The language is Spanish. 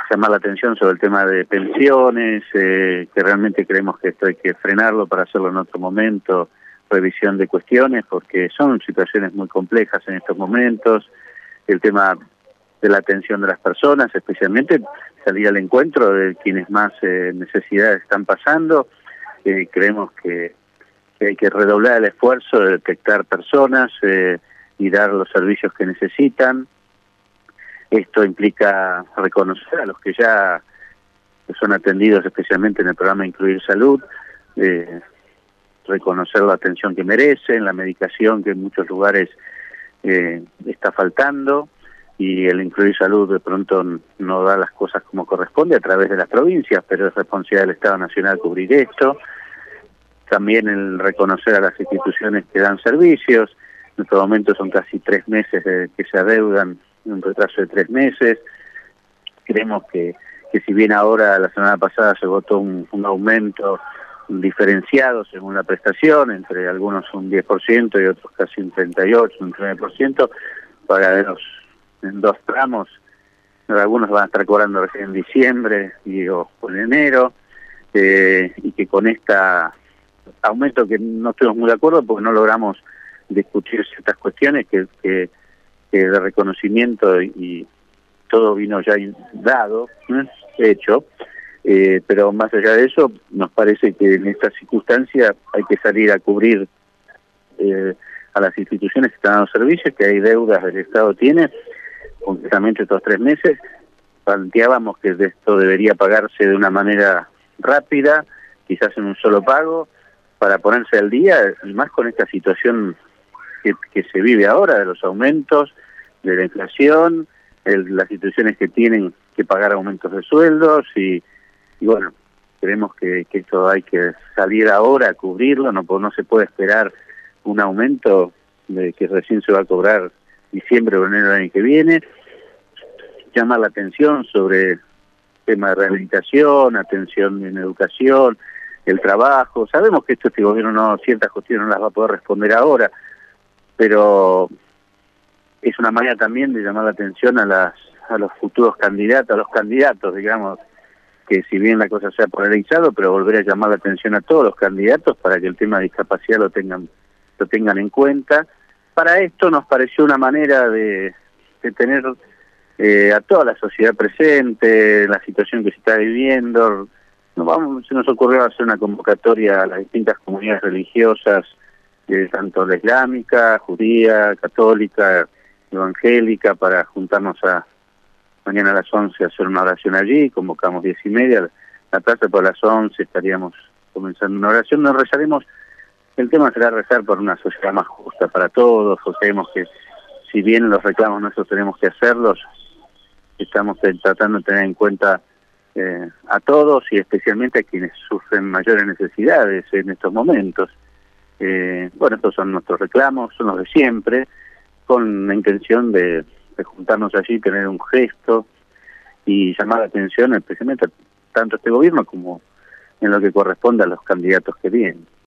llamar la atención sobre el tema de pensiones, que realmente creemos que esto hay que frenarlo para hacerlo en otro momento, revisión de cuestiones, porque son situaciones muy complejas en estos momentos, el tema de la atención de las personas, especialmente salir al encuentro de quienes más necesidades están pasando. Creemos que hay que redoblar el esfuerzo de detectar personas y dar los servicios que necesitan. Esto implica reconocer a los que ya son atendidos especialmente en el programa Incluir Salud, reconocer la atención que merecen, la medicación que en muchos lugares está faltando, y el Incluir Salud de pronto no da las cosas como corresponde a través de las provincias, pero es responsabilidad del Estado Nacional cubrir esto. También el reconocer a las instituciones que dan servicios. En estos momentos son casi 3 meses que se adeudan, un retraso de 3 meses. Creemos que si bien ahora la semana pasada se votó un aumento diferenciado según la prestación, entre algunos un 10% y otros casi un 38%, un 9%, para en 2 tramos. Algunos van a estar cobrando recién en diciembre o en enero, y que con aumento que no estuvimos muy de acuerdo porque no logramos discutir ciertas cuestiones que de reconocimiento y todo vino ya dado, hecho, pero más allá de eso nos parece que en esta circunstancia hay que salir a cubrir a las instituciones que están dando servicios, que hay deudas del Estado tiene, concretamente estos 3 meses. Planteábamos que esto debería pagarse de una manera rápida, quizás en un solo pago, para ponerse al día, y más con esta situación que se vive ahora, de los aumentos, de la inflación, las instituciones que tienen que pagar aumentos de sueldos, y bueno, creemos que esto hay que salir ahora a cubrirlo, no se puede esperar un aumento de que recién se va a cobrar diciembre o enero del año que viene. Llama la atención sobre el tema de rehabilitación, atención en educación, el trabajo. Sabemos que este gobierno ciertas cuestiones no las va a poder responder ahora, pero es una manera también de llamar la atención a los futuros candidatos, a los candidatos, digamos, que si bien la cosa sea polarizado, pero volver a llamar la atención a todos los candidatos para que el tema de discapacidad lo tengan en cuenta. Para esto nos pareció una manera de tener a toda la sociedad presente, la situación que se está viviendo. Se nos ocurrió hacer una convocatoria a las distintas comunidades religiosas, tanto la islámica, judía, católica, evangélica, para juntarnos mañana a las 11 a hacer una oración allí. Convocamos 10:30, la plaza por las 11 estaríamos comenzando una oración. Nos rezaremos, el tema será rezar por una sociedad más justa para todos, porque creemos que si bien los reclamos nosotros tenemos que hacerlos, estamos tratando de tener en cuenta a todos y especialmente a quienes sufren mayores necesidades en estos momentos. Bueno, estos son nuestros reclamos, son los de siempre, con la intención de juntarnos allí, tener un gesto y llamar la atención especialmente tanto a este gobierno como en lo que corresponde a los candidatos que vienen.